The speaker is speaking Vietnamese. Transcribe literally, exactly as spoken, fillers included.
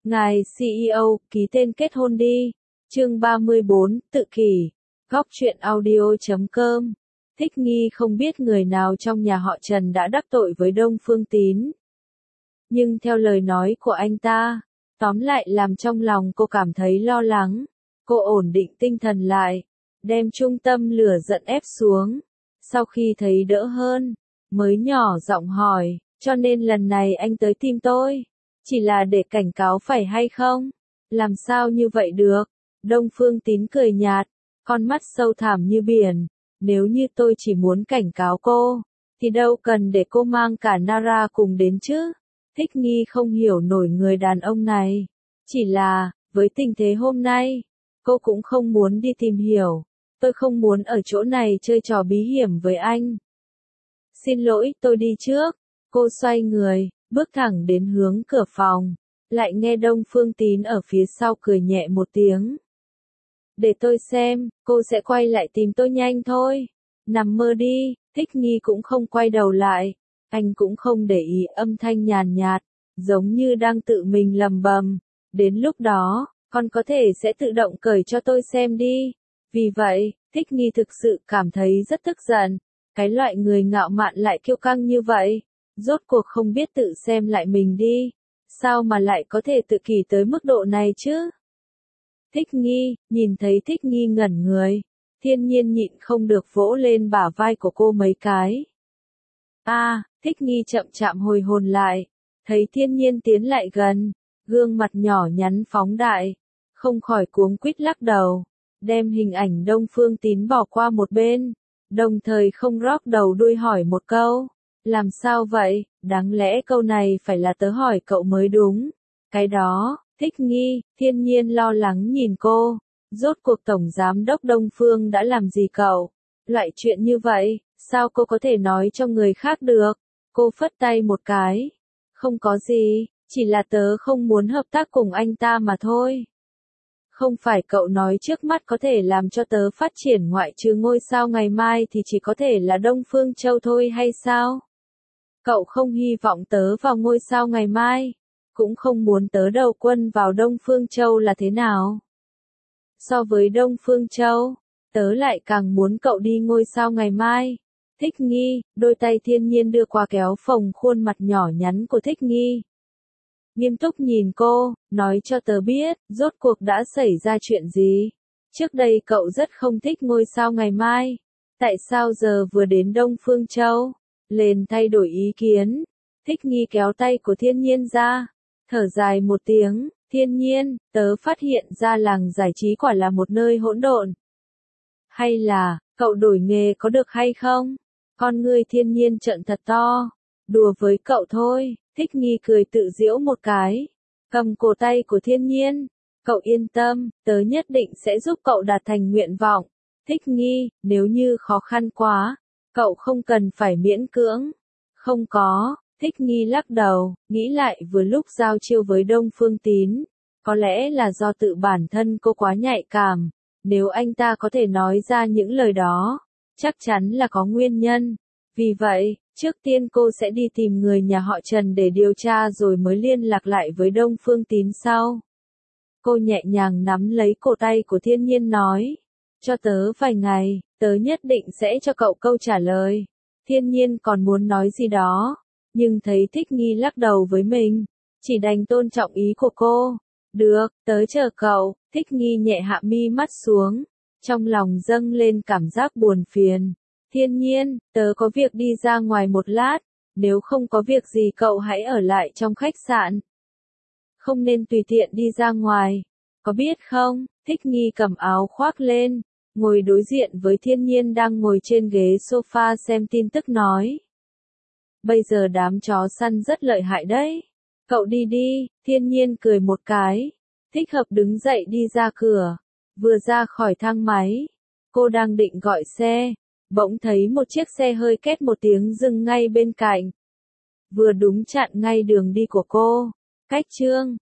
Ngài xê e ô, ký tên kết hôn đi. Chương ba mươi bốn, tự kỷ. Góc truyện audio chấm com. Thích nghi không biết người nào trong nhà họ Trần đã đắc tội với Đông Phương Tín. Nhưng theo lời nói của anh ta, tóm lại làm trong lòng cô cảm thấy lo lắng. Cô ổn định tinh thần lại, đem trung tâm lửa giận ép xuống. Sau khi thấy đỡ hơn, mới nhỏ giọng hỏi, cho nên lần này anh tới tìm tôi, chỉ là để cảnh cáo phải hay không? Làm sao như vậy được? Đông Phương Tín cười nhạt, con mắt sâu thẳm như biển. Nếu như tôi chỉ muốn cảnh cáo cô, thì đâu cần để cô mang cả Nara cùng đến chứ? Thích nghi không hiểu nổi người đàn ông này. Chỉ là, với tình thế hôm nay, cô cũng không muốn đi tìm hiểu. Tôi không muốn ở chỗ này chơi trò bí hiểm với anh. Xin lỗi, tôi đi trước. Cô xoay người, bước thẳng đến hướng cửa phòng. Lại nghe Đông Phương Tín ở phía sau cười nhẹ một tiếng. Để tôi xem, cô sẽ quay lại tìm tôi nhanh thôi. Nằm mơ đi. Thích nghi cũng không quay đầu lại. Anh cũng không để ý âm thanh nhàn nhạt, giống như đang tự mình lầm bầm. Đến lúc đó, con có thể sẽ tự động cởi cho tôi xem đi. Vì vậy, Thích nghi thực sự cảm thấy rất tức giận. Cái loại người ngạo mạn lại kiêu căng như vậy, rốt cuộc không biết tự xem lại mình đi. Sao mà lại có thể tự kỷ tới mức độ này chứ? Thích nghi, nhìn thấy Thích nghi ngẩn người, Thiên Nhiên nhịn không được vỗ lên bả vai của cô mấy cái. A, à, Thích nghi chậm chạm hồi hồn lại, thấy Thiên Nhiên tiến lại gần, gương mặt nhỏ nhắn phóng đại, không khỏi cuống quýt lắc đầu, đem hình ảnh Đông Phương Tín bỏ qua một bên, đồng thời không rót đầu đuôi hỏi một câu. Làm sao vậy? Đáng lẽ câu này phải là tớ hỏi cậu mới đúng. Cái đó, Thích nghi, Thiên Nhiên lo lắng nhìn cô. Rốt cuộc Tổng Giám đốc Đông Phương đã làm gì cậu? Loại chuyện như vậy, sao cô có thể nói cho người khác được? Cô phất tay một cái. Không có gì, chỉ là tớ không muốn hợp tác cùng anh ta mà thôi. Không phải cậu nói trước mắt có thể làm cho tớ phát triển ngoại trừ ngôi sao ngày mai thì chỉ có thể là Đông Phương Châu thôi hay sao? Cậu không hy vọng tớ vào ngôi sao ngày mai, cũng không muốn tớ đầu quân vào Đông Phương Châu là thế nào? So với Đông Phương Châu, tớ lại càng muốn cậu đi ngôi sao ngày mai. Thích nghi, đôi tay Thiên Nhiên đưa qua kéo phồng khuôn mặt nhỏ nhắn của Thích nghi. Nghiêm túc nhìn cô, nói cho tớ biết, rốt cuộc đã xảy ra chuyện gì. Trước đây cậu rất không thích ngôi sao ngày mai. Tại sao giờ vừa đến Đông Phương Châu, lên thay đổi ý kiến? Thích nghi kéo tay của Thiên Nhiên ra, thở dài một tiếng. Thiên Nhiên, tớ phát hiện ra làng giải trí quả là một nơi hỗn độn. Hay là, cậu đổi nghề có được hay không? Con ngươi Thiên Nhiên trợn thật to. Đùa với cậu thôi. Thích nghi cười tự giễu một cái. Cầm cổ tay của Thiên Nhiên. Cậu yên tâm, tớ nhất định sẽ giúp cậu đạt thành nguyện vọng. Thích nghi, nếu như khó khăn quá, cậu không cần phải miễn cưỡng. Không có. Thích nghi lắc đầu, nghĩ lại vừa lúc giao chiêu với Đông Phương Tín. Có lẽ là do tự bản thân cô quá nhạy cảm. Nếu anh ta có thể nói ra những lời đó, chắc chắn là có nguyên nhân. Vì vậy, trước tiên cô sẽ đi tìm người nhà họ Trần để điều tra rồi mới liên lạc lại với Đông Phương Tín sau. Cô nhẹ nhàng nắm lấy cổ tay của Thiên Nhiên nói. Cho tớ vài ngày, tớ nhất định sẽ cho cậu câu trả lời. Thiên Nhiên còn muốn nói gì đó, nhưng thấy Thích nghi lắc đầu với mình, chỉ đành tôn trọng ý của cô. Được, tớ chờ cậu. Thích nghi nhẹ hạ mi mắt xuống, trong lòng dâng lên cảm giác buồn phiền. Thiên Nhiên, tớ có việc đi ra ngoài một lát, nếu không có việc gì cậu hãy ở lại trong khách sạn. Không nên tùy tiện đi ra ngoài, có biết không? Thích nghi cầm áo khoác lên, ngồi đối diện với Thiên Nhiên đang ngồi trên ghế sofa xem tin tức nói. Bây giờ đám chó săn rất lợi hại đấy. Cậu đi đi. Thiên Nhiên cười một cái. Thích hợp đứng dậy đi ra cửa. Vừa ra khỏi thang máy, cô đang định gọi xe, bỗng thấy một chiếc xe hơi két một tiếng dừng ngay bên cạnh. Vừa đúng chặn ngay đường đi của cô. Cách chương